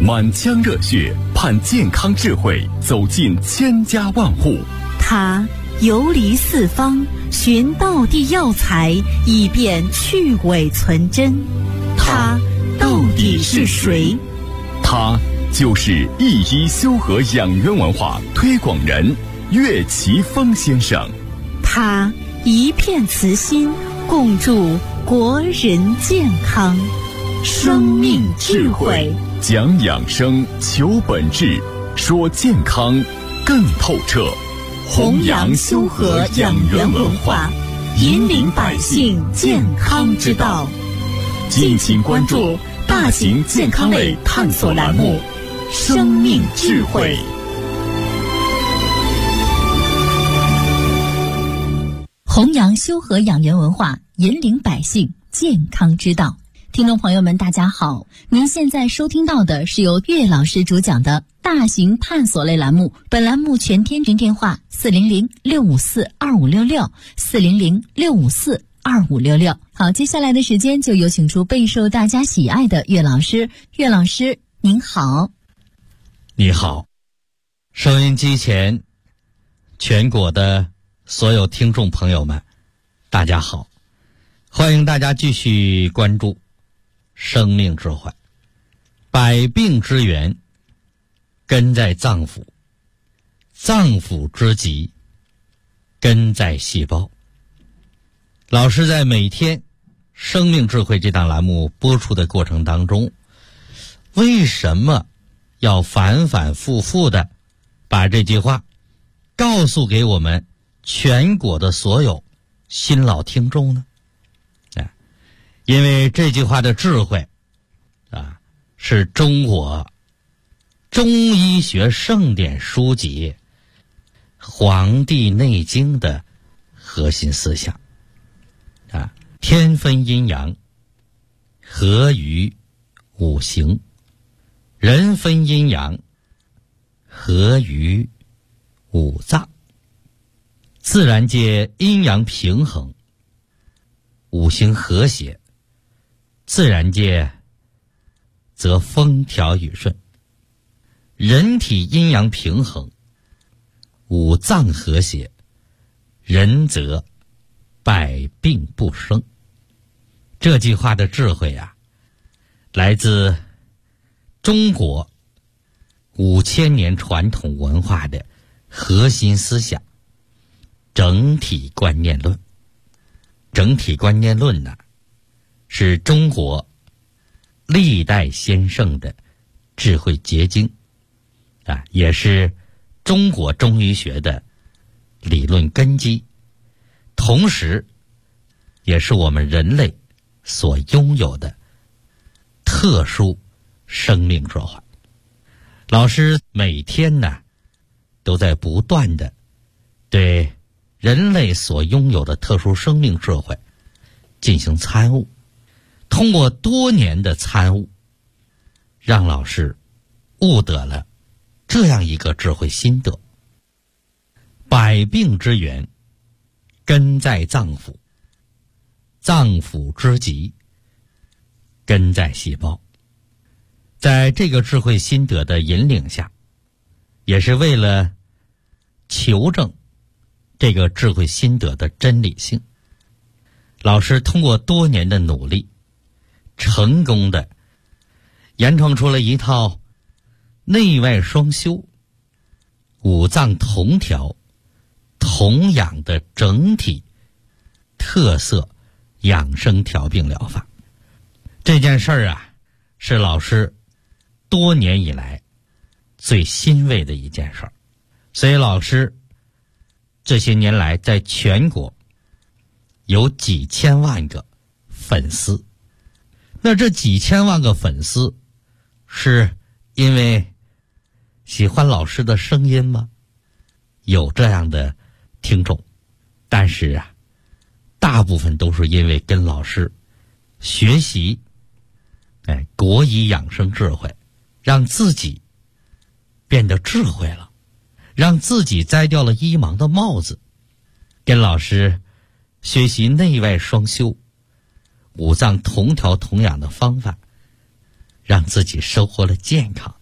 满腔热血盼健康智慧走进千家万户。 他游离四方，寻道地药材，以便去伪存真。他到底是谁？ 他就是一一修和养元文化推广人岳奇峰先生。 他一片慈心，共筑国人健康。生命智慧， 讲养生，求本质，说健康更透彻。 弘扬修和养元文化，引领百姓健康之道。 敬请关注大型健康类探索栏目《生命智慧》。 弘扬修和养元文化，引领百姓健康之道。听众朋友们，大家好，您现在收听到的是由岳老师主讲的大型探索类栏目。本栏目全天群电话400-654-2566 400-654-2566。好，接下来的时间就有请出备受大家喜爱的岳老师。岳老师您好。 你好，收音机前全国的所有听众朋友们，大家好，欢迎大家继续关注生命智慧。百病之源根在脏腑，脏腑之疾根在细胞。老师在每天生命智慧这档栏目播出的过程当中，为什么要反反复复的把这句话告诉给我们全国的所有新老听众呢？因为这句话的智慧是中国中医学盛典书籍《黄帝内经》的核心思想天分阴阳，合于五行；人分阴阳，合于五脏。自然界阴阳平衡，五行和谐，自然界则风调雨顺。人体阴阳平衡，五脏和谐，人则百病不生。这句话的智慧来自中国5000年传统文化的核心思想整体观念论。整体观念论是中国历代先圣的智慧结晶也是中国中医学的理论根基，同时也是我们人类所拥有的特殊生命智慧。老师每天都在不断的对人类所拥有的特殊生命智慧进行参悟，通过多年的参悟，让老师悟得了这样一个智慧心得：百病之源根在脏腑，脏腑之疾根在细胞。在这个智慧心得的引领下，也是为了求证这个智慧心得的真理性，老师通过多年的努力，成功的研创出了一套内外双修、五脏同调、同养的整体特色养生调病疗法。这件事儿是老师多年以来最欣慰的一件事儿，所以老师这些年来在全国有几千万个粉丝。那这几千万个粉丝是因为喜欢老师的声音吗？有这样的听众，但是大部分都是因为跟老师学习国医养生智慧，让自己变得智慧了，让自己摘掉了医盲的帽子，跟老师学习内外双修、五脏同调同养的方法，让自己收获了健康。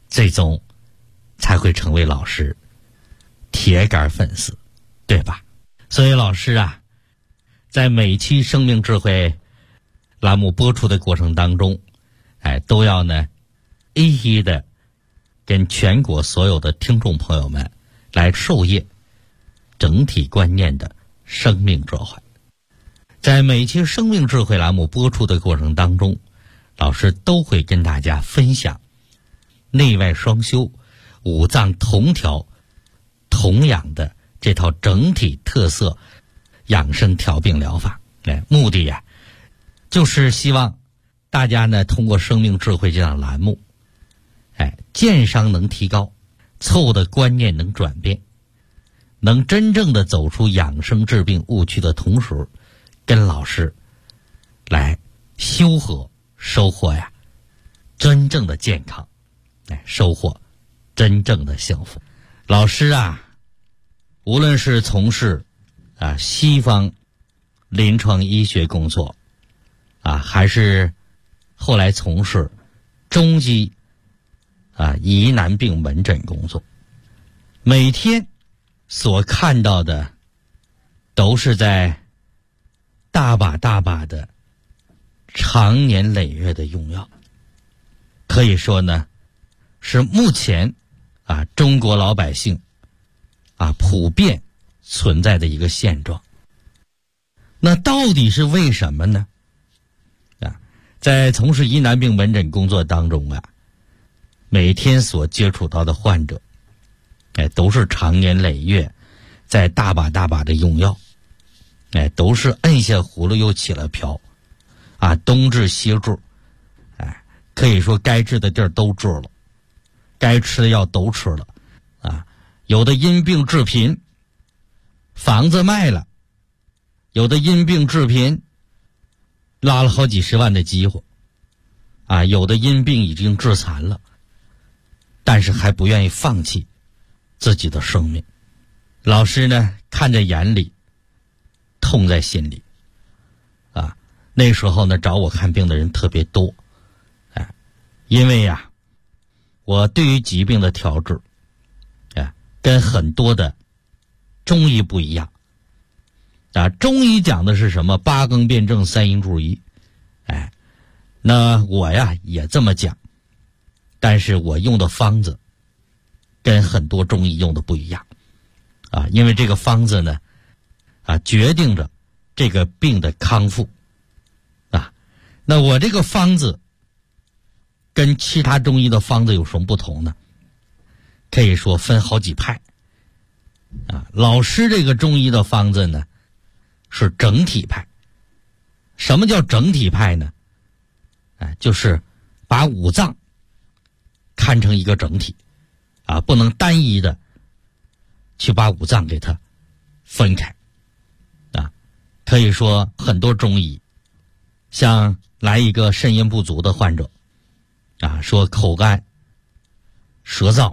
最终才会成为老师铁杆粉丝，对吧？所以老师啊，在每期生命智慧栏目播出的过程当中，都要呢一一的跟全国所有的听众朋友们来授业整体观念的生命智慧。在每期生命智慧栏目播出的过程当中，老师都会跟大家分享内外双修、五脏同调同养的这套整体特色养生调病疗法。目的呀，就是希望大家呢通过生命智慧这档栏目，健商能提高，错误的观念能转变，能真正的走出养生治病误区的同时，跟老师来修和收获呀真正的健康，收获真正的幸福。老师啊，无论是从事西方临床医学工作还是后来从事中医疑难病门诊工作，每天所看到的都是在大把大把的长年累月的用药，可以说呢是目前中国老百姓普遍存在的一个现状。那到底是为什么呢？在从事疑难病门诊工作当中每天所接触到的患者都是长年累月在大把大把的用药，都是摁下葫芦又起了瓢东治西治，可以说该治的地儿都治了，该吃的药都吃了有的因病致贫，房子卖了；有的因病致贫，拉了好几十万的饥荒有的因病已经致残了，但是还不愿意放弃自己的生命。老师呢看在眼里，痛在心里那时候呢找我看病的人特别多因为我对于疾病的调治跟很多的中医不一样中医讲的是什么八纲辩证三阴注意那我也这么讲，但是我用的方子跟很多中医用的不一样因为这个方子呢决定着这个病的康复那我这个方子跟其他中医的方子有什么不同呢？可以说分好几派老师这个中医的方子呢是整体派。什么叫整体派呢？就是把五脏看成一个整体不能单一的去把五脏给它分开可以说很多中医像来一个肾阴不足的患者说口干舌燥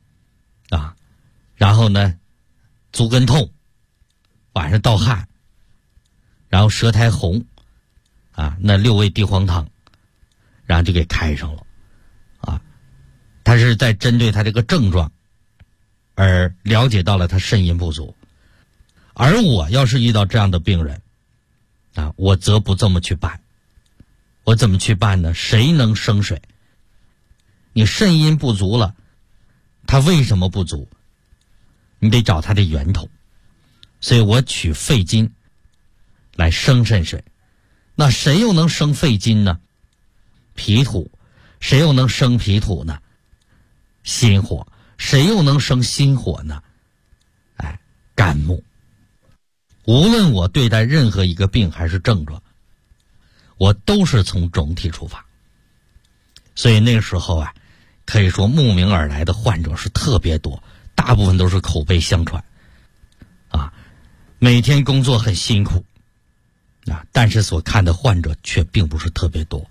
然后呢足跟痛，晚上盗汗，然后舌苔红那6味地黄汤然后就给开上了他是在针对他这个症状而了解到了他肾阴不足。而我要是遇到这样的病人我则不这么去办。我怎么去办呢？谁能生水？你肾阴不足了，他为什么不足？你得找他的源头。所以我取肺金来生肾水。那谁又能生肺金呢？脾土。谁又能生脾土呢？心火。谁又能生心火呢？肝木。无论我对待任何一个病还是症状，我都是从整体出发。所以那个时候可以说慕名而来的患者是特别多，大部分都是口碑相传每天工作很辛苦但是所看的患者却并不是特别多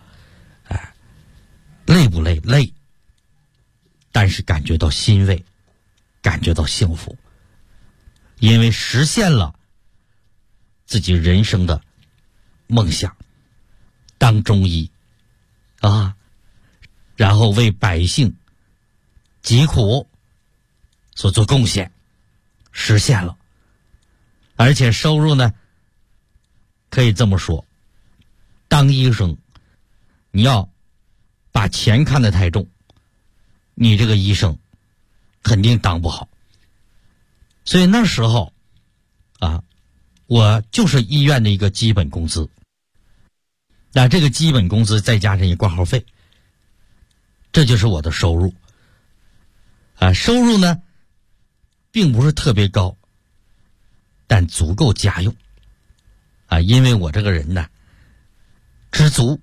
累不累？累，但是感觉到欣慰，感觉到幸福，因为实现了自己人生的梦想，当中医然后为百姓疾苦所做贡献，实现了。而且收入呢，可以这么说，当医生你要把钱看得太重，你这个医生肯定当不好。所以那时候我就是医院的一个基本工资，那这个基本工资再加上一挂号费，这就是我的收入。收入呢并不是特别高，但足够家用因为我这个人呢知足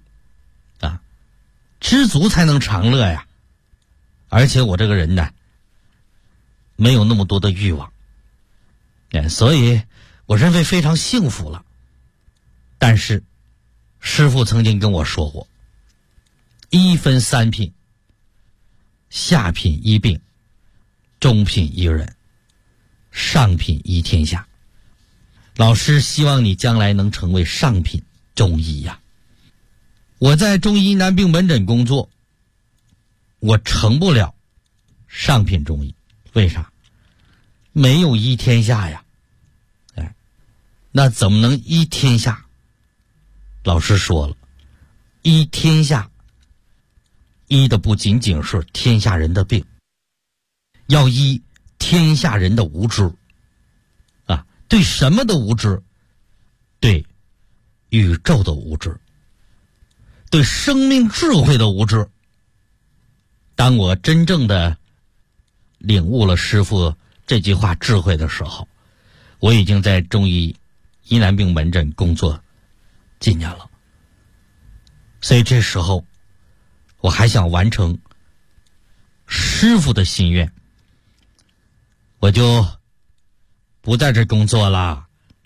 知足才能常乐呀。而且我这个人呢没有那么多的欲望，所以我认为非常幸福了。但是师父曾经跟我说过，一分三品，下品一病，中品一人，上品一天下。老师希望你将来能成为上品中医呀。我在中医难病门诊工作，我成不了上品中医。为啥？没有医天下呀。那怎么能医天下？老师说了，医天下医的不仅仅是天下人的病，要医天下人的无知对什么的无知？对宇宙的无知，对生命智慧的无知。当我真正的领悟了师父这句话智慧的时候，我已经在中医疑难病门诊工作几年了。所以这时候我还想完成师父的心愿，我就不在这工作了，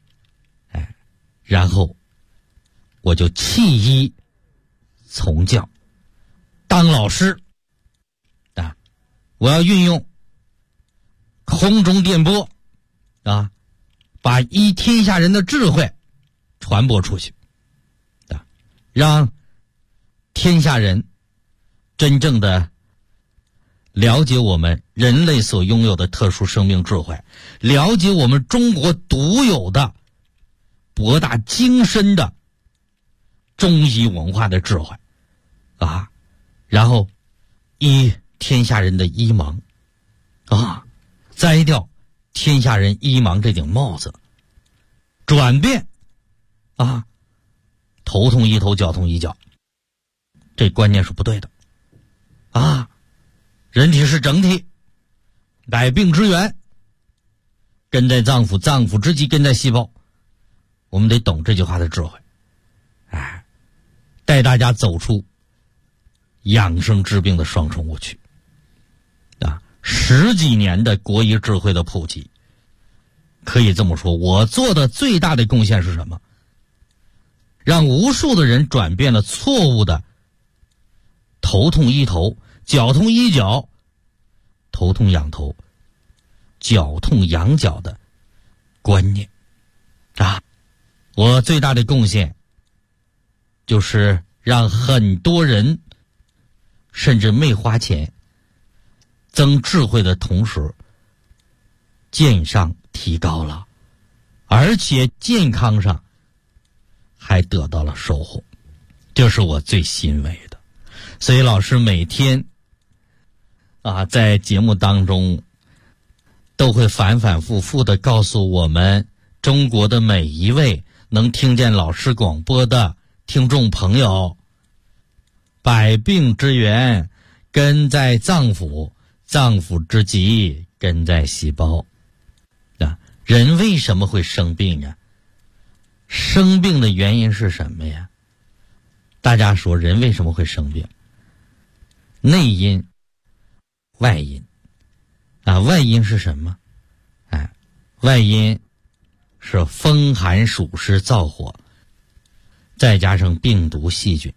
然后我就弃医从教，当老师我要运用空中电波把医天下人的智慧传播出去让天下人真正的了解我们人类所拥有的特殊生命智慧，了解我们中国独有的博大精深的中医文化的智慧然后医天下人的医盲摘掉天下人医盲这顶帽子，转变头痛医头，脚痛医脚。这观念是不对的人体是整体，百病之源根在脏腑，脏腑之基根在细胞。我们得懂这句话的智慧带大家走出养生治病的双重误区10几年的国医智慧的普及，可以这么说，我做的最大的贡献是什么？让无数的人转变了错误的头痛医头，脚痛医脚，头痛养头，脚痛养脚的观念我最大的贡献就是让很多人甚至没花钱增智慧的同时，健上提高了，而且健康上还得到了收获，这是我最欣慰的。所以老师每天在节目当中都会反反复复地告诉我们中国的每一位能听见老师广播的听众朋友，百病之源根在脏腑，脏腑之基根在细胞人为什么会生病生病的原因是什么呀？大家说人为什么会生病？内因外因外因是什么？外因是风寒暑湿燥火，再加上病毒细菌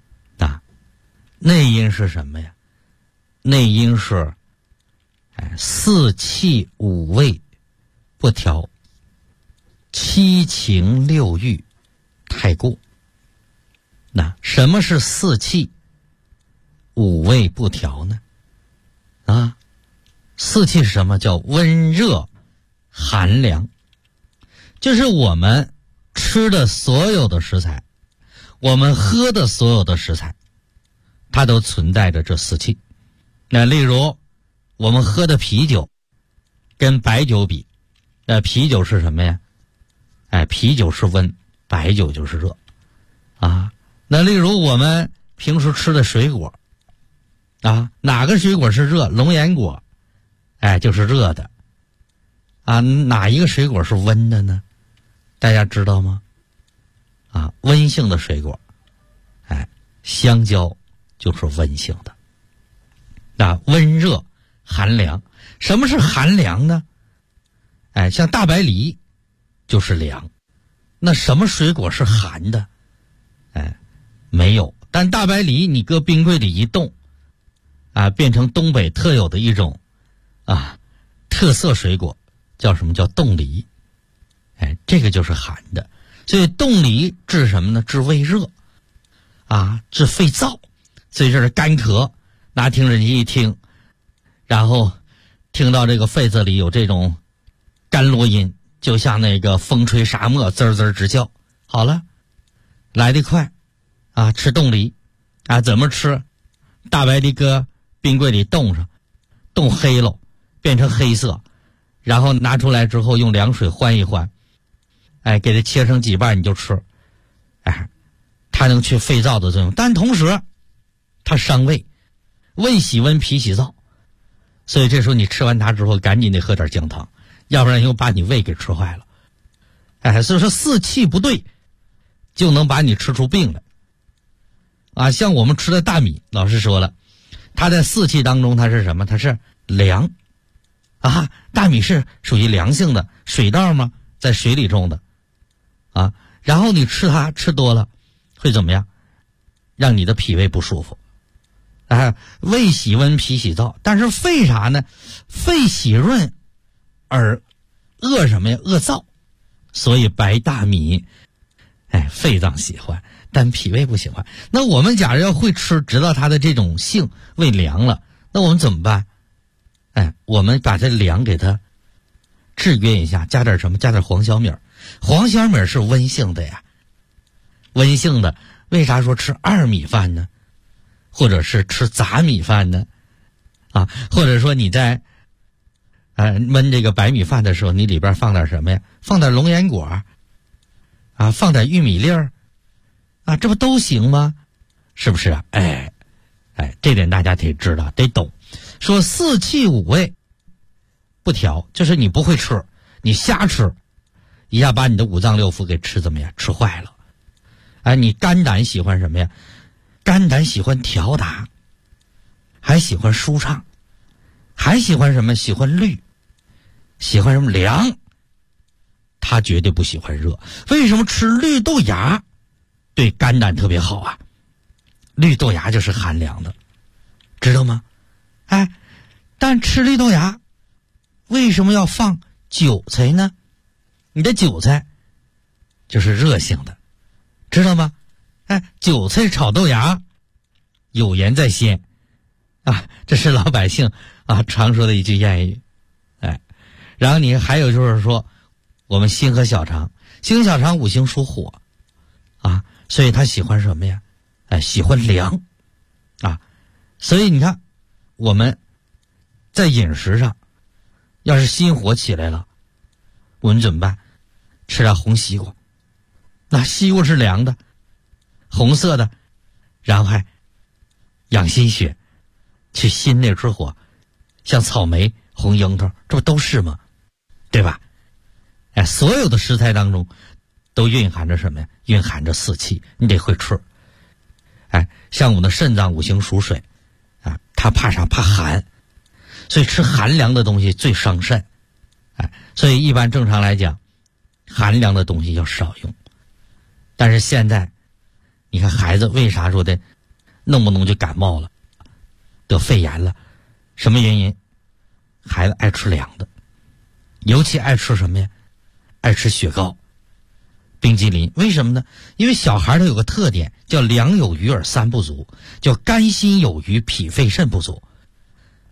内因是什么呀？内因是四气五味不调，七情六欲太过。什么是四气五味不调呢？ 四气是什么？叫温热寒凉，就是我们吃的所有的食材，我们喝的所有的食材，它都存在着这四气。那例如我们喝的啤酒跟白酒比，啤酒是什么呀？啤酒是温，白酒就是热啊。那例如我们平时吃的水果啊，哪个水果是热？龙眼果就是热的啊。哪一个水果是温的呢？大家知道吗？温性的水果香蕉就是温性的。那温热寒凉，什么是寒凉呢？像大白梨就是凉。那什么水果是寒的？没有。但大白梨你搁冰柜里一冻变成东北特有的一种特色水果，叫什么？叫冻梨。这个就是寒的。所以冻梨治什么呢？治胃热治肺燥。所以这是干咳，拿听诊器一听，然后听到这个肺子里有这种干啰音，就像那个风吹沙漠，滋滋直叫。好了，来得快吃冻梨怎么吃？大白梨搁冰柜里冻上，冻黑了，变成黑色，然后拿出来之后用凉水换一换，给它切成几瓣你就吃。它能去肺燥的作用，但同时它伤胃，胃喜温脾喜燥，所以这时候你吃完它之后赶紧得喝点姜汤，要不然又把你胃给吃坏了。所以说四气不对就能把你吃出病来像我们吃的大米，老师说了，它在四气当中它是什么？它是凉大米是属于凉性的，水稻嘛，在水里种的然后你吃它吃多了会怎么样？让你的脾胃不舒服胃喜温脾喜燥。但是肺啥呢？肺喜润而恶什么呀？恶燥。所以白大米肺脏喜欢，但脾胃不喜欢。那我们假如要会吃，知道它的这种性，胃凉了，那我们怎么办？我们把这凉给它制约一下，加点什么？加点黄小米。黄小米是温性的呀，温性的。为啥说吃二米饭呢？或者是吃杂米饭呢？或者说你在焖这个白米饭的时候，你里边放点什么呀？放点龙眼果放点玉米粒儿这不都行吗？是不是这点大家得知道，得懂。说四气五味不调，就是你不会吃，你瞎吃，一下把你的五脏六腑给吃怎么样？吃坏了。你肝胆喜欢什么呀？肝胆喜欢调达，还喜欢舒畅，还喜欢什么？喜欢绿，喜欢什么？凉。他绝对不喜欢热。为什么吃绿豆芽对肝胆特别好绿豆芽就是寒凉的，知道吗？但吃绿豆芽为什么要放韭菜呢？你的韭菜就是热性的，知道吗？韭菜炒豆芽有盐在先这是老百姓常说的一句谚语。然后你还有就是说我们心和小肠，心和小肠五行属火所以他喜欢什么呀？喜欢凉所以你看我们在饮食上要是心火起来了，我们怎么办？吃点红西瓜，那西瓜是凉的，红色的，然后还养心血，去心内之火，像草莓、红樱桃，这不都是吗？对吧？所有的食材当中都蕴含着什么呀？蕴含着四气，你得会吃。像我们的肾脏五行属水它怕啥？怕寒，所以吃寒凉的东西最伤肾。所以一般正常来讲，寒凉的东西要少用。但是现在你看孩子为啥说的弄不弄就感冒了，得肺炎了？什么原因？孩子爱吃凉的，尤其爱吃什么呀？爱吃雪糕、冰激凌。为什么呢？因为小孩他有个特点，叫凉有余而三不足，叫肝心有余，脾肺肾不足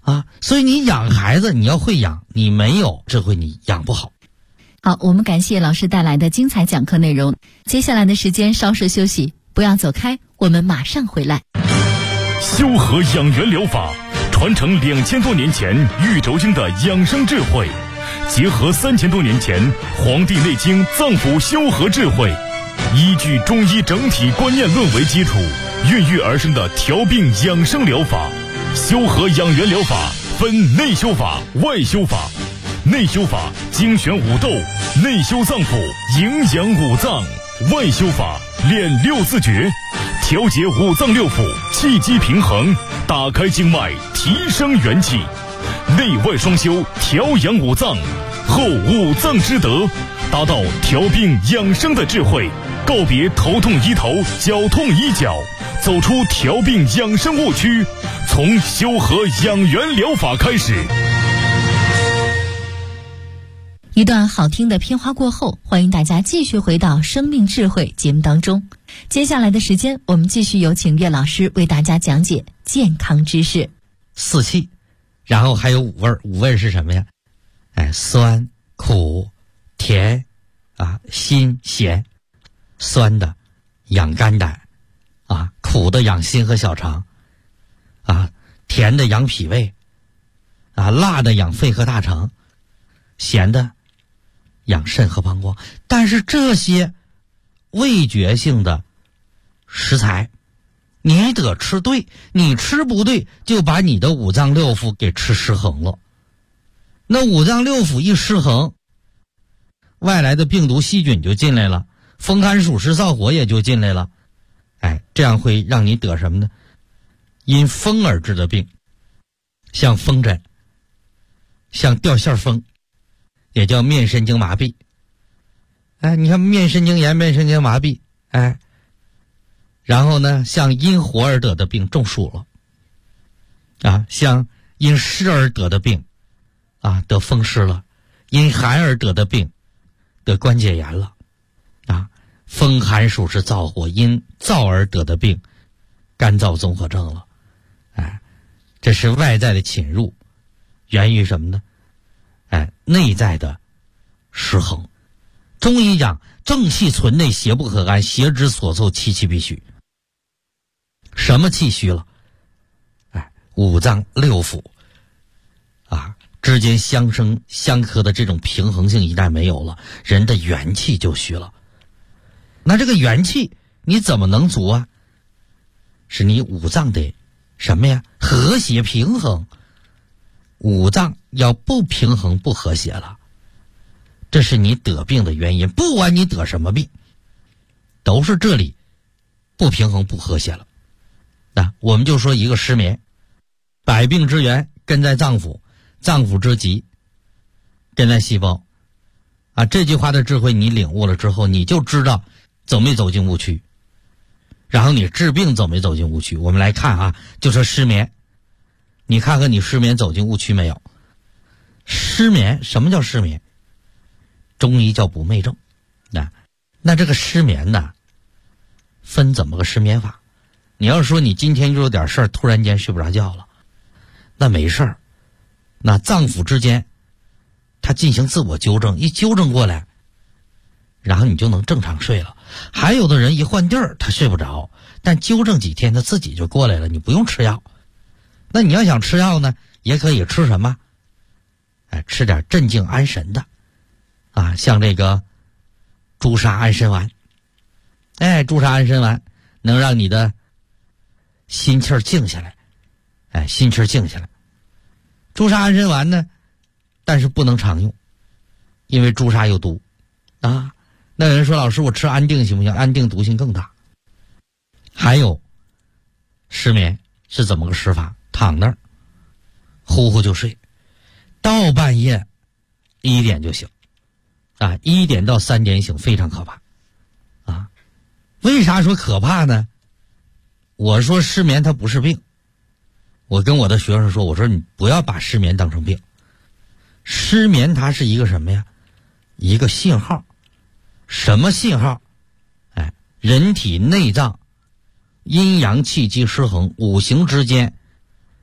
啊。所以你养孩子你要会养，你没有智慧你养不好。 好，我们感谢老师带来的精彩讲课内容。接下来的时间稍事休息，不要走开，我们马上回来。 修和养元疗法传承2000多年前玉轴经的养生智慧，结合3000多年前《黄帝内经》脏腑修和智慧，依据中医整体观念论为基础，孕育而生的调病养生疗法。修和养元疗法分内修法、外修法。内修法精选五斗，内修脏腑，营养五脏；外修法练六字诀，调节五脏六腑，气机平衡，打开经脉，提升元气。内外双修，调养五脏，后五脏之德，达到调病养生的智慧。告别头痛医头，脚痛医脚，走出调病养生误区，从修和养元疗法开始。 一段好听的片花过后，欢迎大家继续回到生命智慧节目当中。接下来的时间，我们继续有请岳老师为大家讲解健康知识。 四气，然后还有五味，五味是什么呀？酸、苦、甜啊，辛、咸。酸的养肝胆啊，苦的养心和小肠啊，甜的养脾胃啊，辣的养肺和大肠，咸的养肾和膀胱。但是这些味觉性的食材你得吃对，你吃不对就把你的五脏六腑给吃失衡了。那五脏六腑一失衡，外来的病毒细菌就进来了，风寒暑湿燥火也就进来了。这样会让你得什么呢？因风而致的病，像风疹，像掉线风，也叫面神经麻痹。你看面神经炎、面神经麻痹，然后呢，像因火而得的病中暑了，像因湿而得的病，得风湿了；因寒而得的病，得关节炎了，风寒暑湿燥火，因燥而得的病，干燥综合症了。这是外在的侵入，源于什么呢？内在的失衡。中医讲正气存内，邪不可干，邪之所凑，气气必虚。什么气虚了？五脏六腑之间相生相克的这种平衡性一旦没有了，人的元气就虚了。那这个元气你怎么能足啊？是你五脏得什么呀？和谐平衡。五脏要不平衡不和谐了，这是你得病的原因。不管你得什么病，都是这里不平衡不和谐了。我们就说一个失眠，百病之源根在脏腑，脏腑之疾根在细胞。这句话的智慧你领悟了之后，你就知道走没走进误区，然后你治病走没走进误区。我们来看就说失眠，你看看你失眠走进误区没有？失眠，什么叫失眠？中医叫不寐症。那这个失眠呢，分怎么个失眠法？你要说你今天就有点事儿，突然间睡不着觉了，那没事儿，那脏腑之间它进行自我纠正，一纠正过来，然后你就能正常睡了。还有的人一换地儿他睡不着，但纠正几天他自己就过来了，你不用吃药。那你要想吃药呢，也可以吃什么？吃点镇静安神的像这个朱砂安神丸。朱砂安神丸能让你的心气儿静下来，心气儿静下来。朱砂安神丸呢，但是不能常用，因为朱砂有毒那有人说，老师我吃安定行不行？安定毒性更大。还有失眠是怎么个失法？躺那儿呼呼就睡，到半夜1点就醒1点到3点醒，非常可怕为啥说可怕呢？我说失眠它不是病，我跟我的学生说，我说你不要把失眠当成病，失眠它是一个什么呀？一个信号。什么信号？人体内脏阴阳气机失衡，五行之间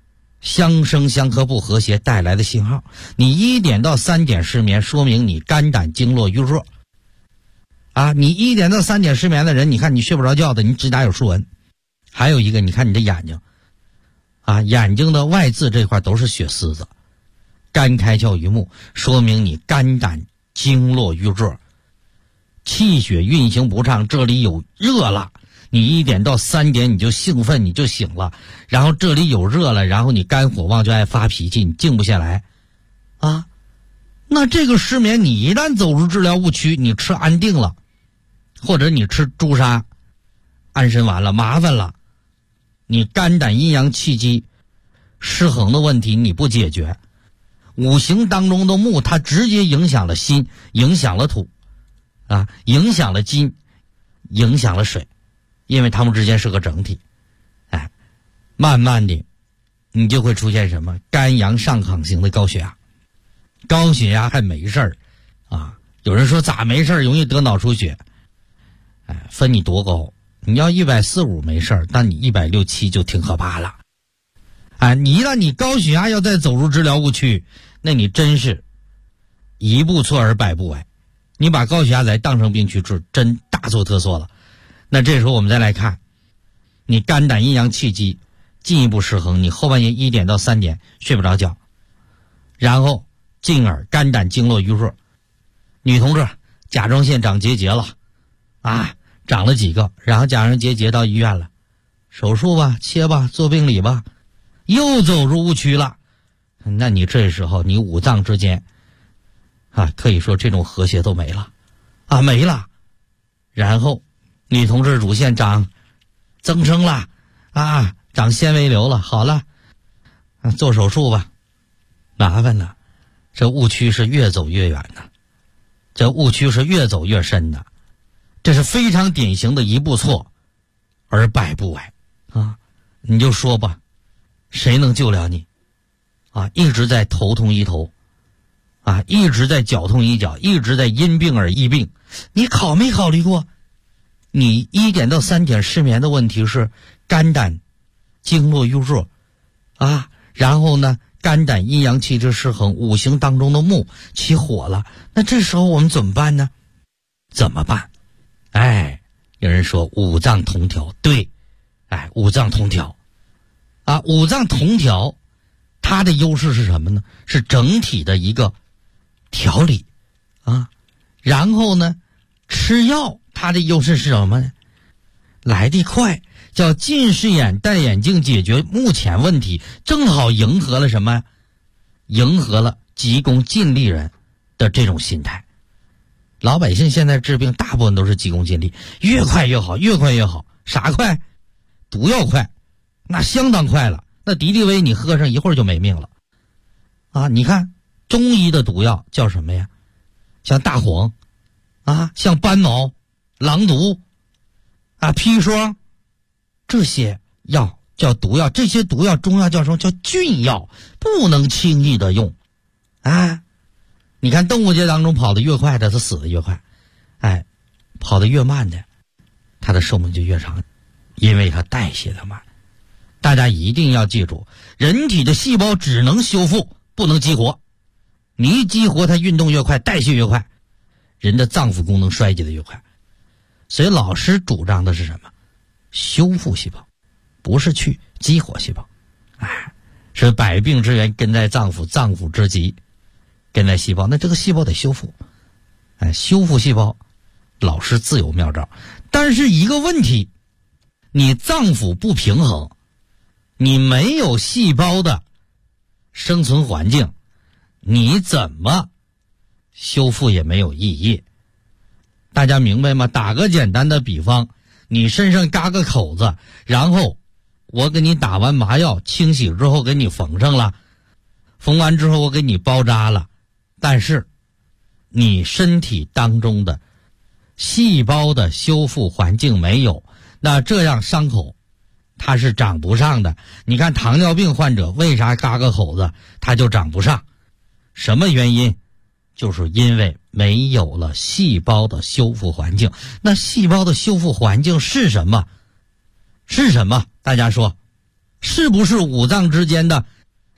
相生相克不和谐带来的信号。你1点到3点失眠，说明你肝胆经络淤弱啊。你1点到3点失眠的人，你看你睡不着觉的，你指甲有竖纹。还有一个，你看你的眼睛啊，眼睛的外眦这块都是血丝子，肝开窍于目，说明你肝胆经络淤弱，气血运行不畅，这里有热了。你1点到3点你就兴奋，你就醒了，然后这里有热了，然后你肝火旺就爱发脾气，你静不下来啊。那这个失眠你一旦走入治疗误区，你吃安定了，或者你吃朱砂安神丸了，麻烦了。你肝胆阴阳气机失衡的问题你不解决，五行当中的木它直接影响了心，影响了土啊，影响了金，影响了水，因为它们之间是个整体。哎，慢慢的你就会出现什么肝阳上亢型的高血压。高血压还没事儿啊，有人说咋没事儿，容易得脑出血。哎，分你多高，你要145没事儿，但你160、170就挺可怕了。哎，你一旦你高血压要再走入治疗误区，那你真是一步错而百步歪，你把高血压再当成病去治，真大错特错了。那这时候我们再来看，你肝胆阴阳气机进一步失衡，你后半夜1点到3点睡不着觉，然后进而肝胆经络淤弱。女同志甲状腺长结节了啊，长了几个，然后甲状腺结到医院了，手术吧，切吧，做病理吧，又走入误区了。那你这时候你五脏之间啊，可以说这种和谐都没了啊，没了。然后女同志乳腺增生了啊，长纤维瘤了，好了啊，做手术吧，麻烦了。这误区是越走越远的，这误区是越走越深的，这是非常典型的一步错而百步歪啊！你就说吧，谁能救了你啊？一直在头痛医头啊，一直在脚痛医脚，一直在因病而医病。你考没考虑过，你1点到3点失眠的问题是肝胆经络淤弱啊，然后呢肝胆阴阳气质失衡，五行当中的木起火了，那这时候我们怎么办呢？怎么办？哎，有人说五脏同调，对，哎，五脏同调啊，五脏同调它的优势是什么呢？是整体的一个调理啊。然后呢吃药它的优势是什么呢？来得快，叫近视眼戴眼镜解决目前问题，正好迎合了什么？迎合了急功近利人的这种心态。老百姓现在治病大部分都是急功近利，越快越好，越快越好。啥快？毒药快，那相当快了。那敌敌畏你喝上一会儿就没命了啊！你看中医的毒药叫什么呀？像大黄啊，像斑毛、狼毒啊、砒霜，这些药叫毒药。这些毒药中药叫什么？叫菌药，不能轻易的用啊！你看动物界当中跑得越快的，它死得越快，哎，跑得越慢的，它的寿命就越长，因为它代谢的慢。大家一定要记住，人体的细胞只能修复，不能激活。你一激活，它运动越快，代谢越快，人的脏腑功能衰竭的越快。所以老师主张的是什么？修复细胞，不是去激活细胞。哎，是百病之源根在脏腑，脏腑之疾根在细胞。那这个细胞得修复，哎，修复细胞，老师自有妙招。但是一个问题，你脏腑不平衡，你没有细胞的生存环境，你怎么修复也没有意义。大家明白吗？打个简单的比方，你身上嘎个口子，然后我给你打完麻药清洗之后给你缝上了，缝完之后我给你包扎了，但是你身体当中的细胞的修复环境没有，那这样伤口它是长不上的。你看糖尿病患者为啥嘎个口子它就长不上？什么原因？就是因为没有了细胞的修复环境。那细胞的修复环境是什么？是什么？大家说，是不是五脏之间的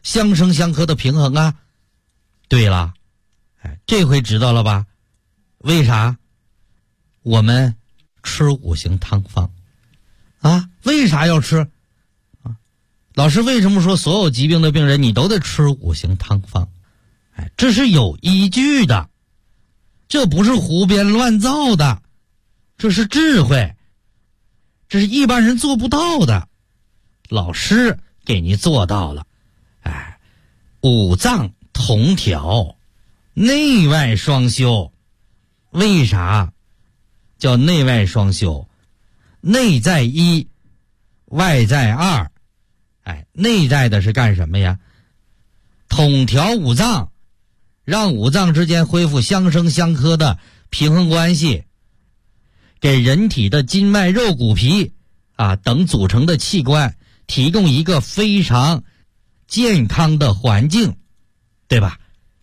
相生相克的平衡啊。对了，这回知道了吧？为啥我们吃五行汤方啊？为啥要吃啊？老师为什么说所有疾病的病人你都得吃五行汤方？这是有依据的，这不是胡编乱造的，这是智慧，这是一般人做不到的，老师给你做到了。五脏同调，内外双修。为啥叫内外双修？内在一，外在二。内在的是干什么呀？统调五脏，让五脏之间恢复相生相克的平衡关系，给人体的筋脉肉骨皮等组成的器官提供一个非常健康的环境，对吧？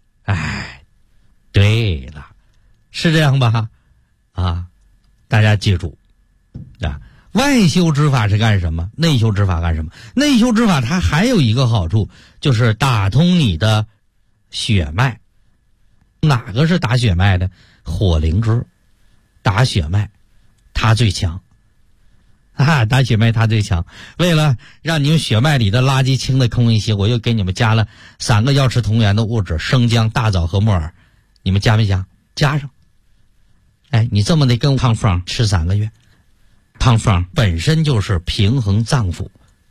对了，是这样吧？大家记住外修之法是干什么？内修之法干什么？内修之法它还有一个好处，就是打通你的血脉。哪个是打血脉的？火灵芝打血脉它最强打血脉它最强。为了让你们血脉里的垃圾清的空一些，我又给你们加了3个药食同源的物质：生姜、大枣和木耳。你们加没加？加上。你这么的跟汤方吃3个月。汤方本身就是平衡脏腑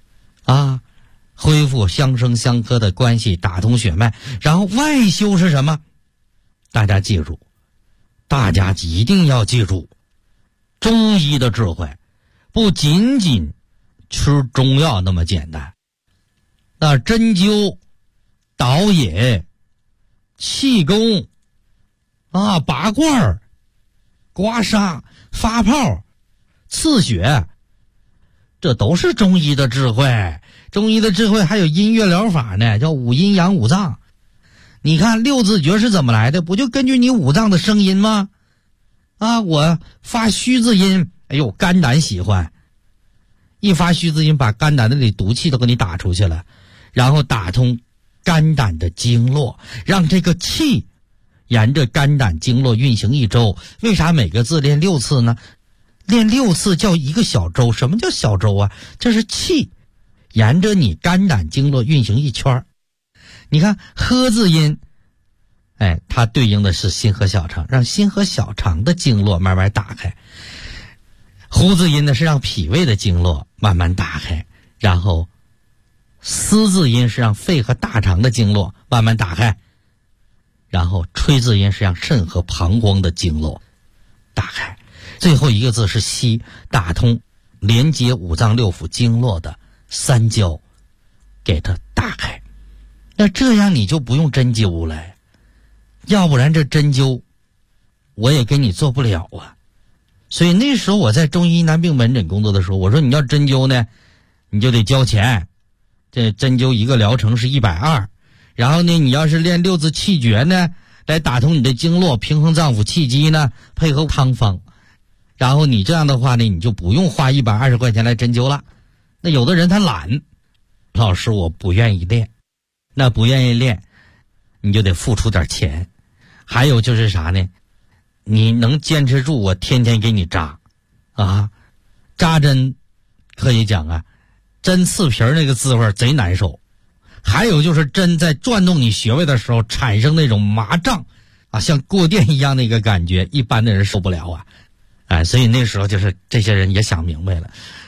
恢复相生相克的关系，打通血脉。然后外修是什么？大家记住，大家一定要记住，中医的智慧不仅仅吃中药那么简单。那针灸、导引、气功拔罐、刮痧、发泡、刺血，这都是中医的智慧。中医的智慧还有音乐疗法呢，叫五阴阳五脏。你看六字诀是怎么来的？不就根据你五脏的声音吗？我发虚字音，肝胆喜欢，一发虚字音把肝胆的里毒气都给你打出去了，然后打通肝胆的经络，让这个气沿着肝胆经络运行1周。为啥每个字练6次呢？练6次叫一个小周。什么叫小周啊？这是气沿着你肝胆经络运行1圈。你看呵字音，它对应的是心和小肠，让心和小肠的经络慢慢打开。呼字音呢是让脾胃的经络慢慢打开，然后思字音是让肺和大肠的经络慢慢打开，然后吹字音是让肾和膀胱的经络打开，最后一个字是息，打通连接五脏六腑经络的三焦，给它打开。那这样你就不用针灸了，要不然这针灸我也给你做不了啊。所以那时候我在中医男病门诊工作的时候，我说你要针灸呢你就得交钱，这针灸一个疗程是120，然后呢你要是练6字气诀呢来打通你的经络，平衡脏腑气机呢，配合汤方，然后你这样的话呢你就不用花120块钱来针灸了。那有的人他懒，老师我不愿意练，那不愿意练你就得付出点钱。还有就是啥呢，你能坚持住我天天给你扎扎针可以讲针刺皮那个滋味贼难受。还有就是针在转动你穴位的时候产生那种麻胀像过电一样的一个感觉，一般的人受不了所以那时候就是这些人也想明白了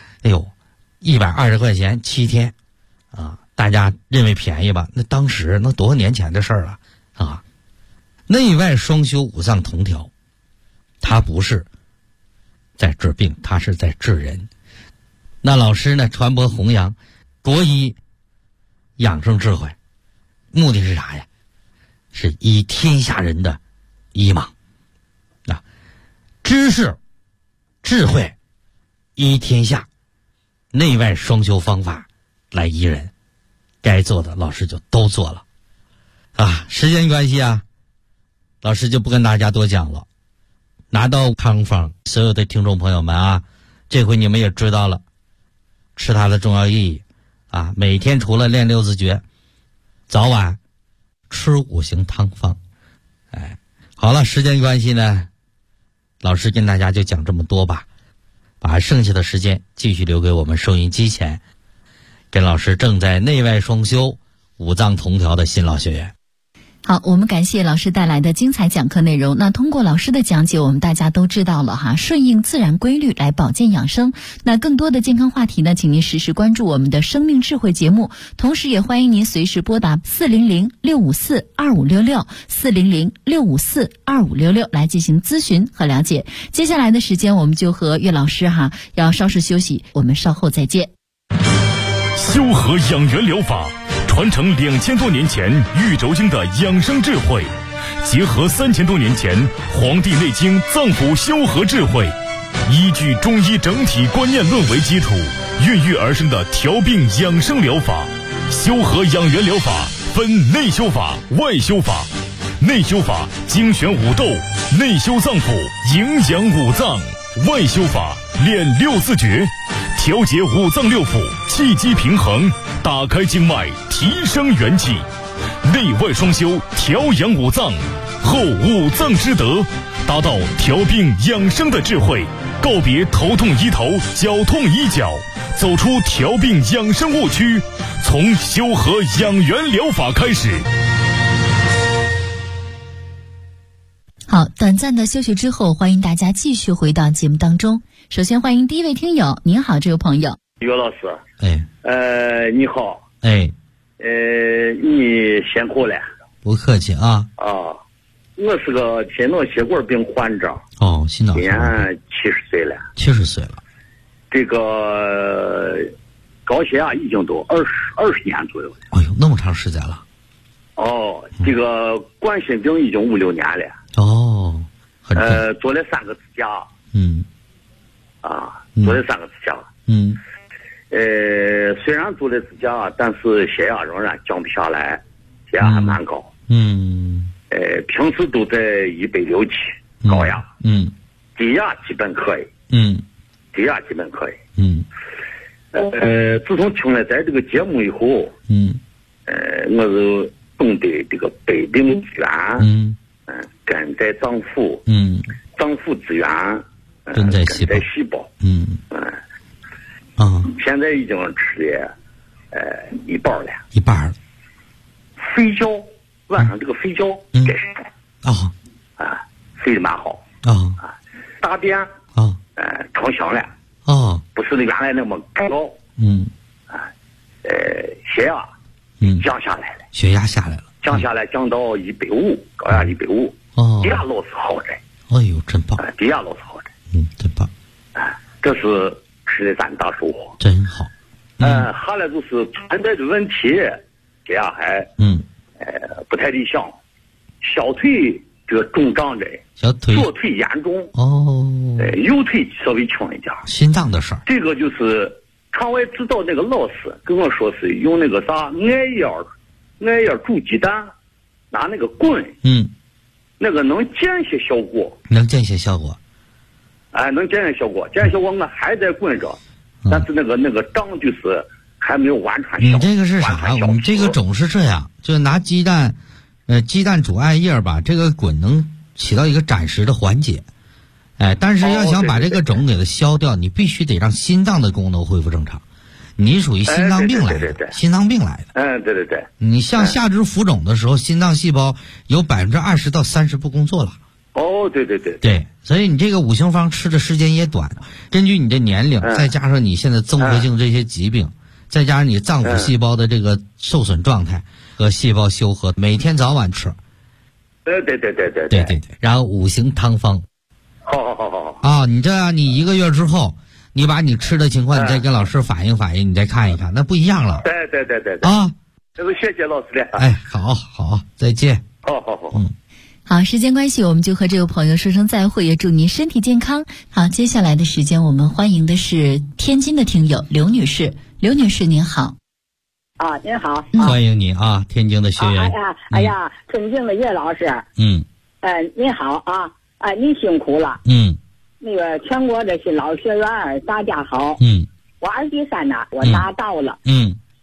，120块钱7天大家认为便宜吧？那当时那多少年前的事儿了内外双修，五脏同调，它不是在治病，它是在治人。那老师呢传播弘扬国医养生智慧，目的是啥呀？是医天下人的医盲知识智慧医天下，内外双修方法来医人，该做的老师就都做了时间关系老师就不跟大家多讲了。拿到汤方，所有的听众朋友们这回你们也知道了吃它的重要意义每天除了练6字诀， 早晚吃5行汤方。哎，好了，时间关系呢，老师跟大家就讲这么多吧，把剩下的时间继续留给我们收音机前跟老师正在内外双修五脏同调的新老学员。 好，我们感谢老师带来的精彩讲课内容。那通过老师的讲解，我们大家都知道了哈，顺应自然规律来保健养生。那更多的健康话题呢，请您时时关注我们的生命智慧节目，同时也欢迎您随时拨打400-654-2566 400-654-2566来进行咨询和了解。接下来的时间，我们就和岳老师要稍事休息，我们稍后再见。 修和养元疗法传承2000多年前玉轴经的养生智慧，结合3000多年前《黄帝内经》脏腑修和智慧，依据中医整体观念论为基础，孕育而生的调病养生疗法。修和养元疗法分内修法、外修法。内修法精选五斗，内修脏腑，营养五脏；外修法练6字诀，调节五脏六腑，气机平衡，打开经脉，提升元气。内外双修，调养五脏，后五脏之德，达到调病养生的智慧，告别头痛医头，脚痛医脚，走出调病养生误区，从修和养元疗法开始。 好，短暂的休息之后，欢迎大家继续回到节目当中。首先欢迎第一位听友，您好，这位朋友。 岳老师，你好，你辛苦了。 不客气啊。 我是个心脑血管病患者。 心脑血管病，70岁了。 70岁了。 这个高血压已经都20年左右了。 哎呦，那么长时间了。 这个冠心病已经5、6年了。 很正。 做了3个支架。做了3个支架。虽然做了支架，但是血压仍然降不下来，血压还蛮高。平时都在160、高压。低压基本可以。低压基本可以。自从听了咱这个节目以后，我就懂得这个百病之源，根在脏腑，脏腑之源， 根在细胞。现在已经吃了一半了。睡觉晚上这个睡觉该是睡得蛮好。大便成型了。不是原来那么高。血压降下来了。 血压下来了。 降下来，降到150，高压150。低压老是好着。 哎呦，真棒。 低压老是好着。 真棒。 这是吃的咱大收获。 真好。 下来就是存在的问题，血压还不太理想。小腿这个肿胀着，左腿严重。右腿稍微轻一点。 心脏的事儿。 这个就是场外指导那个老师跟我说是用那个啥艾叶煮鸡蛋，拿那个滚，那个能见些效果。 能见些效果。 能见些效果。见些效果我还在滚着，但是那个胀就是还没有完全消。 你这个是啥？我们这个种是这样，就拿鸡蛋煮艾叶吧，这个滚能起到一个暂时的缓解。但是要想把这个种给它消掉，你必须得让心脏的功能恢复正常。你属于心脏病来的。心脏病来的。 对。 你像下肢浮肿的时候，心脏细胞有20%到30%不工作了。对，所以你这个5行方吃的时间也短，根据你的年龄，再加上你现在综合性这些疾病，再加上你脏腑细胞的这个受损状态和细胞修和，每天早晚吃。 对。 然后5行汤方。 好。 你这样，你1个月之后，你把你吃的情况，你再跟老师反映，你再看一看，那不一样了。 对。这是谢谢老师了。 好，再见。 好。 好，时间关系，我们就和这位朋友说声再会，也祝您身体健康。好，接下来的时间，我们欢迎的是天津的听友刘女士。刘女士您好。 您好。 欢迎你啊，天津的学员。 尊敬的岳老师。您好啊。您辛苦了。那个全国的新老学员大家好。我23呢，我拿到了。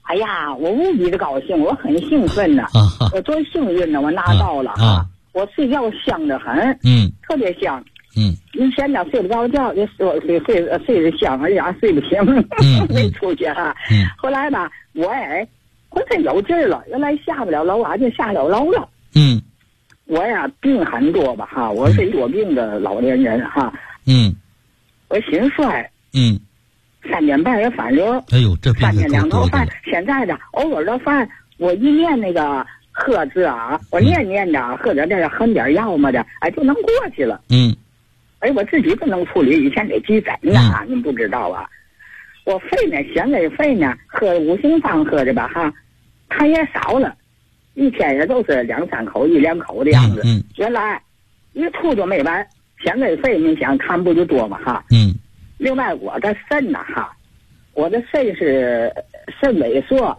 哎呀，我无比的高兴，我很兴奋呢。我多幸运呢，我拿到了我睡觉香得很，特别香。以前呢睡不着觉，就睡得香，哎呀睡不醒，没出去哈。后来吧，我浑身有劲儿了，原来下不了楼啊，就下了楼了。我呀病很多吧哈，我是多病的老年人哈。我心衰。3点半也反流。哎呦，这3天2头饭。现在的偶尔的饭，我一念那个喝字啊，我念着喝点这喝点药么的，哎就能过去了。我自己都能处理，以前给急诊呢，您不知道啊。我肺呢，显微肺呢，喝五行方喝的吧哈，它也少了，一天也都是2、3口1、2口的样子。原来一吐就没完，显微肺你想看不就多嘛哈。另外我的肾呐哈，我的肾是肾萎缩。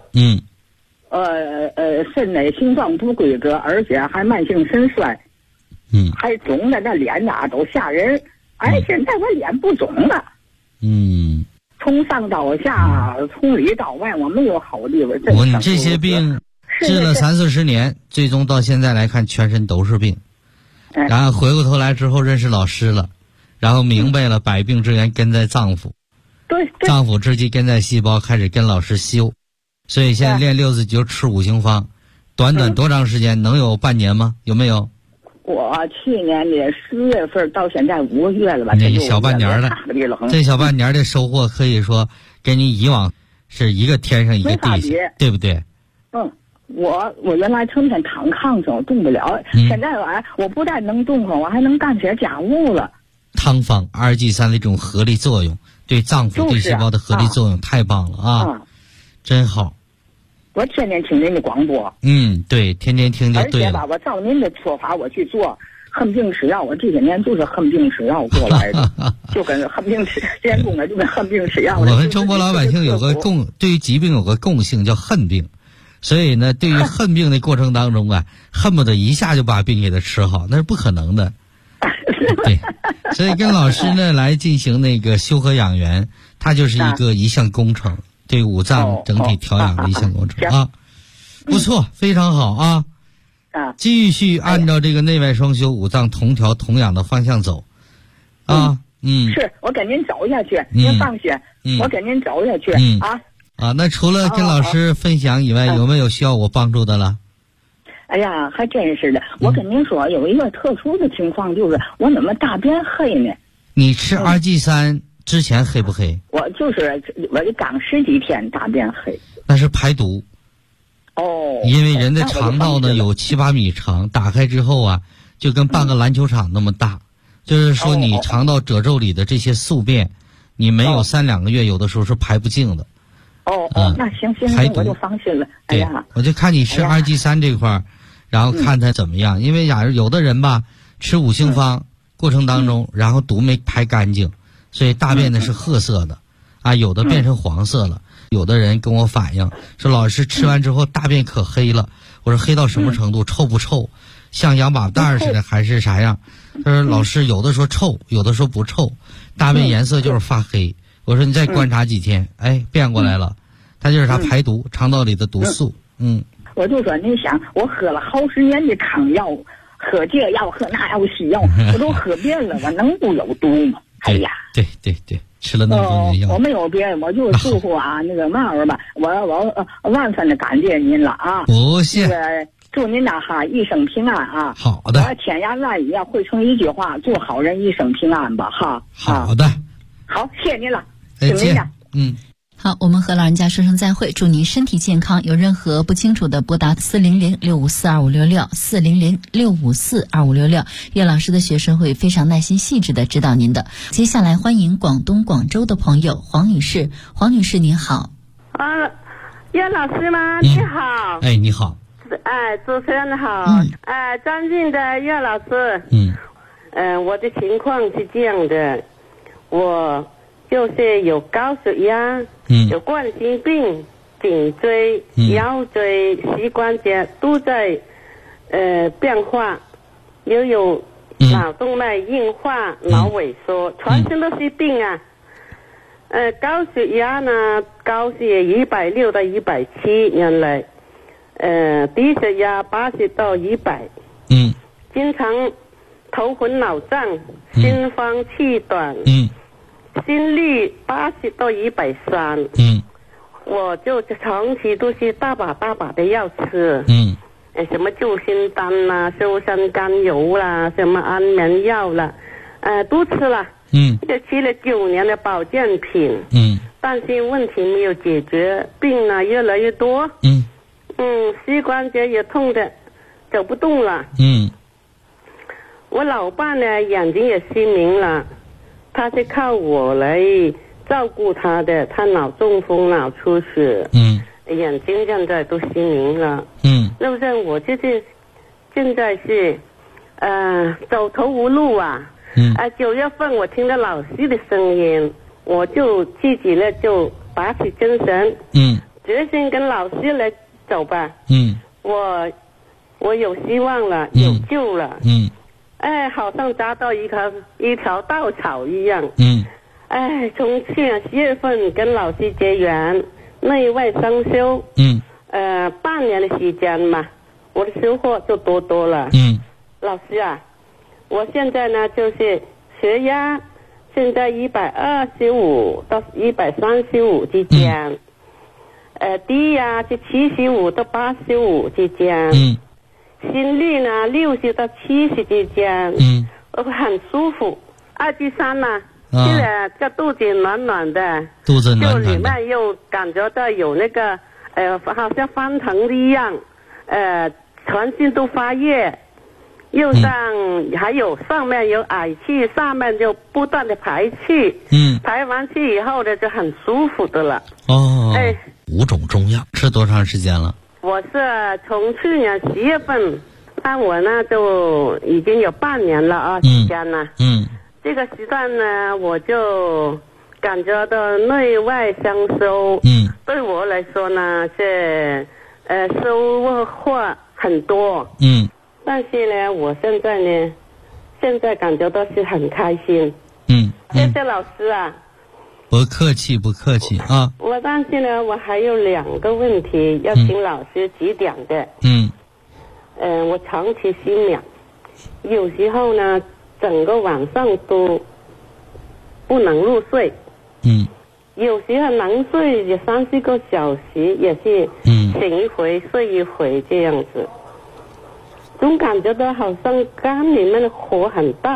肾内形状不规则，而且还慢性肾衰。还肿的那脸呐都吓人。现在我脸不肿了。从上到下，从里到外，我没有好地方。 你这些病治了30-40年，最终到现在来看，全身都是病。然后回过头来之后认识老师了，然后明白了百病之源根在脏腑。脏腑之气根在细胞，开始跟老师修。所以现在练6字诀吃五行方，短多长时间？能有半年吗？有没有？ 我去年的10月份到现在5个月了吧？ 这小半年了，这小半年的收获可以说跟你以往是一个天上一个地下，对不对？ 我原来成天躺炕上动不了，现在我不但能动我还能干些家务了。 汤方2G3的这种合力作用，对脏腑对细胞的合力作用太棒了啊！真好。 我天天听您的广播。 对，天天听就对了。 而且吧，我照您的说法我去做，恨病吃药。我这些年就是恨病吃药过来的，就跟恨病吃练功的，就跟恨病吃药。 我们中国老百姓有个对于疾病有个共性叫恨病，所以呢，对于恨病的过程当中恨不得一下就把病给它吃好，那是不可能的。对，所以跟老师呢来进行那个修和养元，它就是一项工程。对五脏整体调养的一项工程不错，非常好啊！继续按照这个内外双修、五脏同调同养的方向走是我跟您走下去，您放心，我跟您走下去那除了跟老师分享以外，有没有需要我帮助的了？ 哎呀，还真是的！我跟您说，有一个特殊的情况，就是我怎么大便黑呢？ 你吃2G3之前黑不黑？ 我刚10几天大便黑， 那是排毒。因为人的肠道呢有7、8米长，打开之后就跟半个篮球场那么大。就是说你肠道褶皱里的这些宿便，你没有3、2个月，有的时候是排不净的。 那行，我就放心了。哎呀， 我就看你吃2G3这块然后看它怎么样。因为有的人吧，吃五行方过程当中，然后毒没排干净。所以大便呢是褐色的有的变成黄色了。有的人跟我反映说，老师吃完之后大便可黑了。我说黑到什么程度？臭不臭？像羊粑蛋似的还是啥样？他说老师有的说臭，有的说不臭，大便颜色就是发黑。我说你再观察几天，变过来了，它就是它排毒，肠道里的毒素。 我就说你想，我喝了好10年的康药，喝这药喝那药西药，我都喝遍了，我能不有毒吗？哎呀， 对，吃了那么多年药， 我没有别人，我就祝福那个嘛吧，我万分的感谢您了不谢。 祝您一生平安好的。 我千言万语汇成一句话，做好人一生平安吧好的。 好，谢谢您了， 再见。 好，我们和老人家说声再会，祝您身体健康。有任何不清楚的，拨打400-654-2566，400-654-2566。叶老师的学生会非常耐心细致的指导您的。接下来欢迎广东广州的朋友黄女士。黄女士您好。 叶老师吗？你好。 你好。 主持人好。尊敬的叶老师。我的情况是这样的，我就是有高血压，有冠心病、颈椎、腰椎、膝关节都在变化，又有脑动脉硬化、脑萎缩，全身都是病高血压呢，高血160到170原来，低血压80到100，经常头昏脑胀，心慌气短，心率80到130，我就长期都是大把的药吃，什么救心丹啦、修身甘油啦、什么安眠药啦，都吃了。这吃了9年的保健品，但是问题没有解决，病呢越来越多，膝关节也痛的走不动了，我老伴呢眼睛也失明了，他是靠我来照顾他的，他脑中风脑出血，眼睛现在都失明了，是不是？我就是现在是走投无路啊。9月份我听到老师的声音，我就自己呢就打起精神，决心跟老师来走吧，我有希望了，有救了，好像扎到一条稻草一样，从去年10月份跟老师结缘，内外双修，半年的时间嘛，我的收获就多了，老师啊。我现在呢就是血压现在125到135之间，低压是75到85之间，心率呢60到70之间，我很舒服。2至3呢，现在这肚子暖暖的， 肚子暖暖的， 就里面又感觉到有那个好像翻腾一样，全身都发热。右上还有上面有氦气，上面就不断的排气，排完气以后呢就很舒服的了。 5种中药吃多长时间了？ 我是从去年10月份，那我呢就已经有半年了啊，时间了。这个时段呢，我就感觉到内外相收。对我来说呢是收获很多。但是呢，我现在感觉到是很开心。谢谢老师啊。 不客气啊。 但是呢，我还有2个问题要请老师指点的。我长期失眠，有时候呢，整个晚上都不能入睡。有时候能睡也3-4个小时，也是醒一回睡一回这样子。总感觉到好像肝里面的火很大，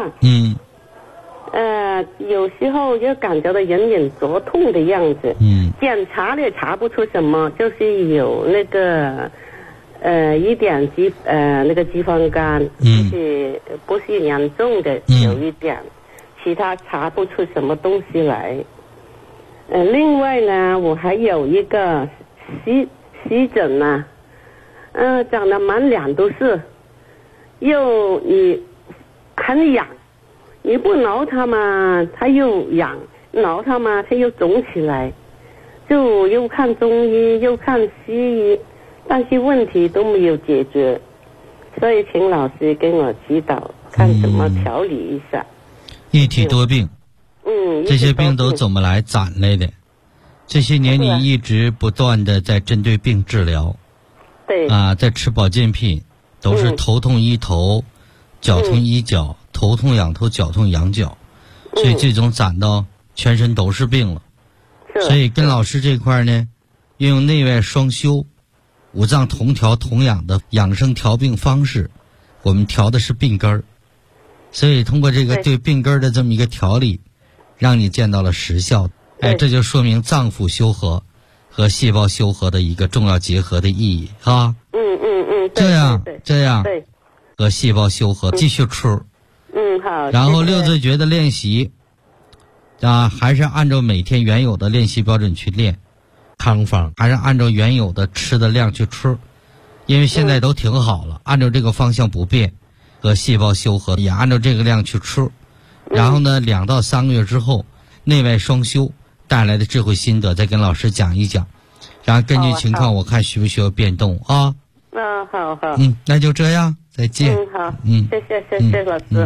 有时候就感觉到隐隐作痛的样子，检查也查不出什么，就是有那个一点那个脂肪肝，就是不是严重的，有一点，其他查不出什么东西来。另外呢，我还有一个湿疹啊，长得满脸都是。又你很痒，你不挠它嘛，它又痒；挠它嘛，它又肿起来。就又看中医，又看西医，但是问题都没有解决，所以请老师跟我指导，看怎么调理一下。 一体多病，这些病都怎么来攒来的？这些年你一直不断的在针对病治疗， 对在吃保健品。都是头痛医头，脚痛医脚，头痛痒头，脚痛痒脚，所以最终攒到全身都是病了。所以跟老师这块呢，运用内外双修、五脏同调同养的养生调病方式，我们调的是病根儿。所以通过这个对病根儿的这么一个调理，让你见到了实效。这就说明脏腑修和和细胞修和的一个重要结合的意义啊。这样和细胞修和继续出。 好。 然后六字诀的练习还是按照每天原有的练习标准去练，康方还是按照原有的吃的量去吃，因为现在都挺好了，按照这个方向不变，和细胞修和也按照这个量去吃。然后呢，2到3个月之后，内外双修带来的智慧心得再跟老师讲一讲，然后根据情况我看需不需要变动啊。 好。 那就这样，再见。 好，谢谢老师。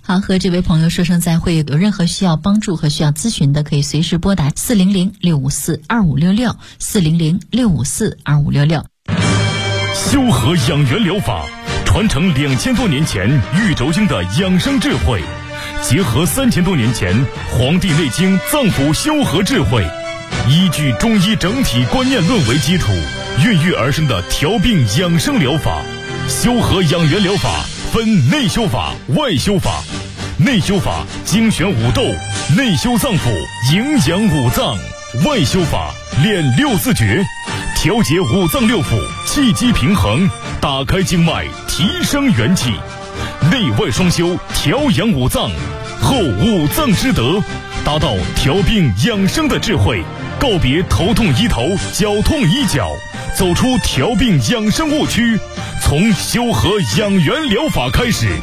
好，和这位朋友说声再会。有任何需要帮助和需要咨询的，可以随时拨打400-654-2566，400-654-2566。 修和养元疗法传承2000多年前玉轴经的养生智慧，结合3000多年前《黄帝内经》脏腑修和智慧，依据中医整体观念论为基础，孕育而生的调病养生疗法。修和养元疗法分内修法、外修法。内修法精选五斗，内修脏腑，营养五脏；外修法练六字诀，调节五脏六腑，气机平衡，打开经脉，提升元气。内外双修，调养五脏，后五脏之德，达到调病养生的智慧。告别头痛医头，脚痛医脚，走出调病养生误区，从修和养元疗法开始。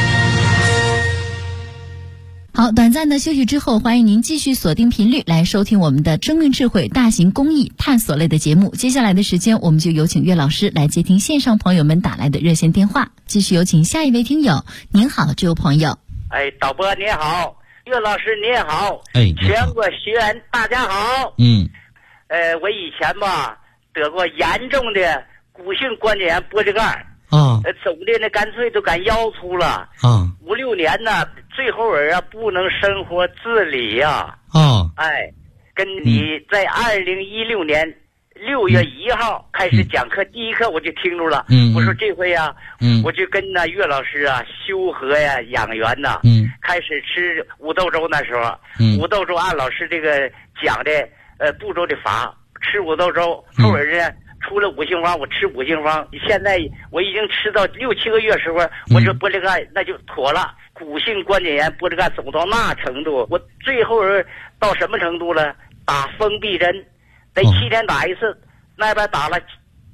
好，短暂的休息之后，欢迎您继续锁定频率来收听我们的生命智慧大型公益探索类的节目。接下来的时间，我们就有请岳老师来接听线上朋友们打来的热线电话。继续有请下一位听友。您好，这位朋友。 导播你好，岳老师你好，全国学员大家好。我以前吧得过严重的骨性关节炎脖子盖。总的呢干脆都赶腰粗了。5、6年呢，最后不能生活自理呀。跟你在2016年6月1号开始讲课，第一课我就听住了。我说这回我就跟岳老师修和养元呐。开始吃五豆粥，那时候五豆粥按老师这个讲的步骤的法吃五豆粥，后边呢出了五行方，我吃五行方。现在我已经吃到6、7个月时候，我这玻璃盖那就妥了。骨性关节炎玻璃盖走到那程度，我最后到什么程度了？打封闭针，得7天打一次，那边打了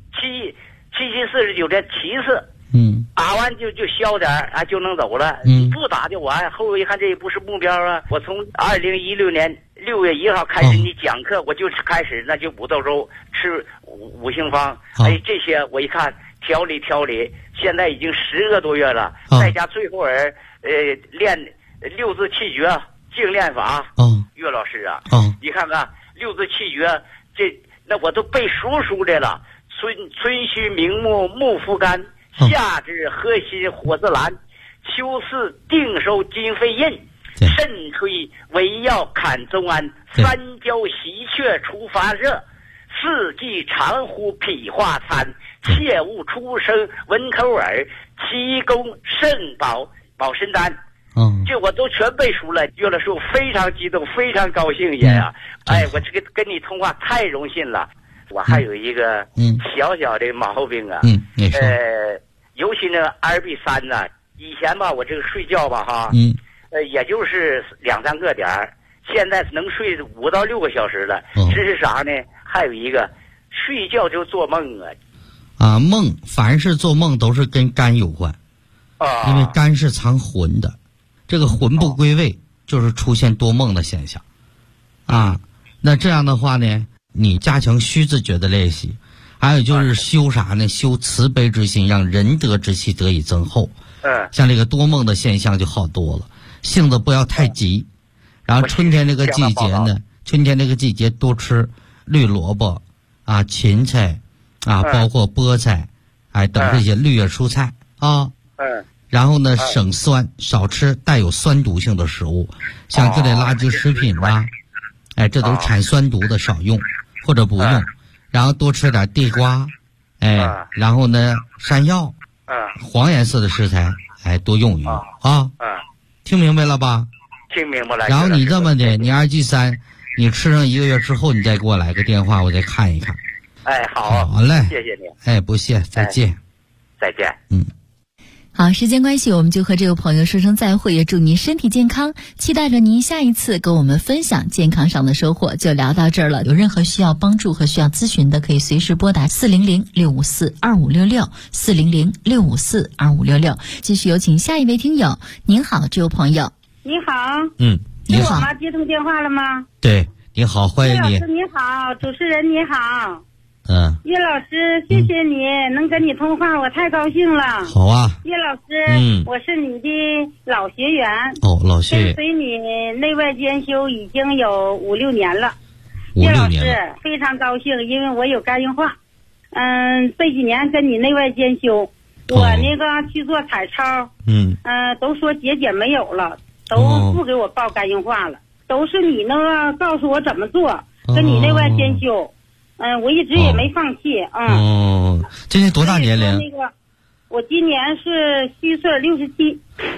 7、49天7次。打完就消点就能走了。不打就完。后来一看这也不是目标啊。我从2016年6月1号开始你讲课，我就开始那就五豆粥吃五行方。这些我一看调理，现在已经10个多月了。在家最后练六字气诀静练法。岳老师你看看六字气诀，那我都背熟的了。春须明目木肤干，夏至和心火自燃，秋似定收金肺印，肾吹为药坎中安，三焦喜鹊除发热，四季长呼脾化餐，切勿出声闻口耳，七功肾保身丹。这我都全背熟了。岳老师我非常激动，非常高兴也我这个跟你通话太荣幸了。我还有一个小的毛病尤其那2B3呢，以前吧我这个睡觉吧也就是2、3个点，现在能睡5到6个小时了。这是啥呢？还有一个睡觉就做梦梦凡是做梦都是跟肝有关因为肝是藏魂的，这个魂不归位就是出现多梦的现象那这样的话呢，你加强虚字诀的练习，还有就是修啥呢？修慈悲之心，让仁德之气得以增厚。像这个多梦的现象就好多了，性子不要太急。然后春天这个季节呢，多吃绿萝卜芹菜包括菠菜等这些绿叶蔬菜然后呢省酸，少吃带有酸毒性的食物，像这类垃圾食品这都是产酸毒的，少用或者不用。然后多吃点地瓜然后呢山药黄颜色的食材多用于听明白了吧？ 听明白了。 然后你这么的，你2G3你吃上1个月之后，你再给我来个电话，我再看一看。好嘞， 谢谢你。 不谢，再见。 再见。 好，时间关系，我们就和这位朋友说声再会，也祝您身体健康，期待着您下一次跟我们分享健康上的收获。就聊到这儿了，有任何需要帮助和需要咨询的，可以随时拨打400-654-2566，400-654-2566。继续有请下一位听友。您好，这位朋友。 你好。 你好。 是我吗？接通电话了吗？ 对，你好，欢迎你。 老师你好，主持人你好。 岳老师，谢谢你能跟你通话，我太高兴了。 好啊， 岳老师，我是你的老学员哦，老学员， 跟随你内外兼修已经有5、6年了。 岳老师非常高兴，因为我有肝硬化。这几年跟你内外兼修，我那个去做彩超，都说节俭没有了，都不给我报肝硬化了，都是你那个告诉我怎么做，跟你内外兼修。我一直也没放弃。 今年多大年龄？ 那个，我今年是虚岁67。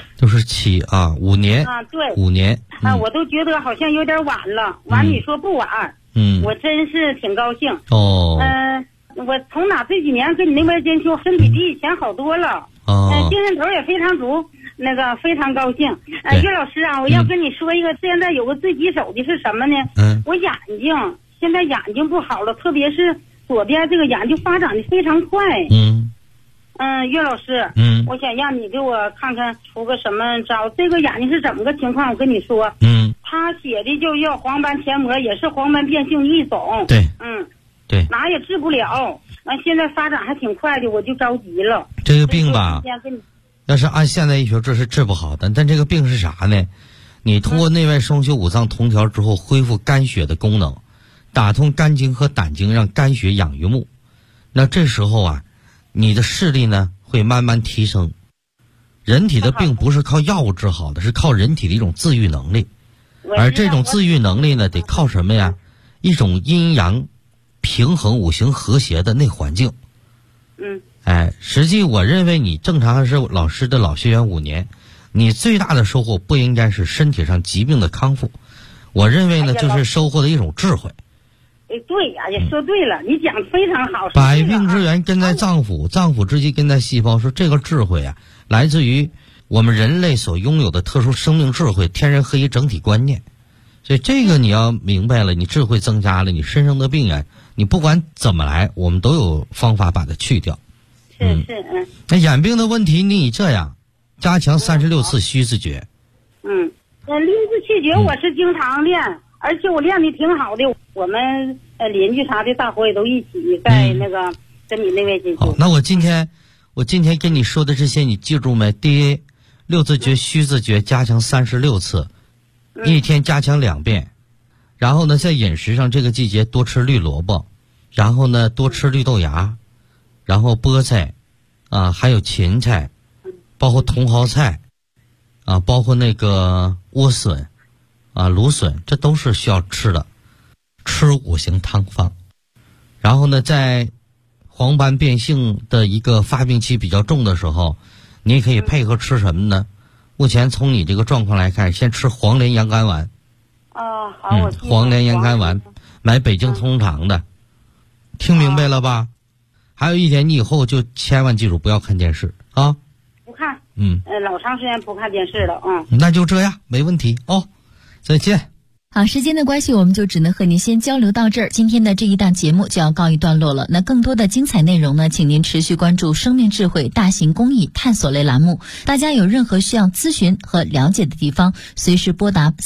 67啊，5年啊，对 ，5年我都觉得好像有点晚了。完，你说不晚，我真是挺高兴。我从哪这几年跟你内外兼修，身体比以前好多了。精神头也非常足，那个非常高兴。岳老师啊，我要跟你说一个，现在有个最棘手的是什么呢？我眼睛现在眼睛不好了，特别是左边这个眼睛发展的非常快。岳老师，我想让你给我看看出个什么招。这个眼睛是怎么个情况？我跟你说，他写的就要黄斑前膜，也是黄斑变性的一种。 对，对， 哪也治不了。完，现在发展还挺快的，我就着急了。 这个病吧，要是按现代医学，这是治不好的。但这个病是啥呢？你通过内外双修5脏同调之后，恢复肝血的功能，打通肝经和胆经，让肝血养于目。那这时候啊，你的视力呢会慢慢提升。人体的病不是靠药物治好的，是靠人体的一种自愈能力。而这种自愈能力呢，得靠什么呀？一种阴阳平衡、5行和谐的内环境。实际我认为你正常是老师的老学员5年，你最大的收获不应该是身体上疾病的康复，我认为呢，就是收获的一种智慧。 对呀，也说对了，你讲非常好。 百病之源根在脏腑，脏腑之基根在细胞。说这个智慧啊，来自于我们人类所拥有的特殊生命智慧，天人合一整体观念。所以这个你要明白了，你智慧增加了，你身上的病啊，你不管怎么来，我们都有方法把它去掉。那眼病的问题，你这样加强36次虚字诀。 拎字气诀我是经常练，而且我练的挺好的。我们邻居啥的，大伙也都一起在那个跟你内外兼修。 好，那我今天跟你说的这些，你记住没？第一，6字诀、虚字诀加强36次，一天加强2遍。然后呢，在饮食上，这个季节多吃绿萝卜，然后呢多吃绿豆芽，然后菠菜还有芹菜，包括茼蒿菜包括那个莴笋芦笋，这都是需要吃的。吃5行汤方。然后呢，在黄斑变性的一个发病期比较重的时候，你可以配合吃什么呢？目前从你这个状况来看，先吃黄连阳肝丸。 好，我黄连阳肝丸，买北京通常的。听明白了吧？还有一点，你以后就千万记住不要看电视啊。 不看。老长时间不看电视了。 那就这样，没问题哦。再见。 好，时间的关系，我们就只能和您先交流到这儿。今天的这一档节目就要告一段落了。那更多的精彩内容呢，请您持续关注生命智慧大型公益探索类栏目。大家有任何需要咨询和了解的地方，随时拨打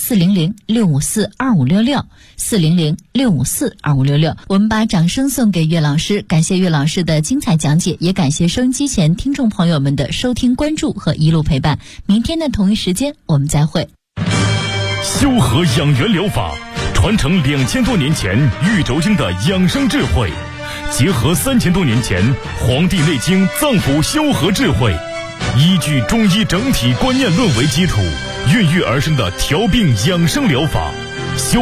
400-654-2566 400-654-2566。我们把掌声送给岳老师，感谢岳老师的精彩讲解，也感谢收音机前听众朋友们的收听关注和一路陪伴。明天的同一时间我们再会。 修和养元疗法传承2000多年前玉轴经的养生智慧，结合3000多年前《黄帝内经》脏腑修和智慧，依据中医整体观念论为基础，孕育而生的调病养生疗法。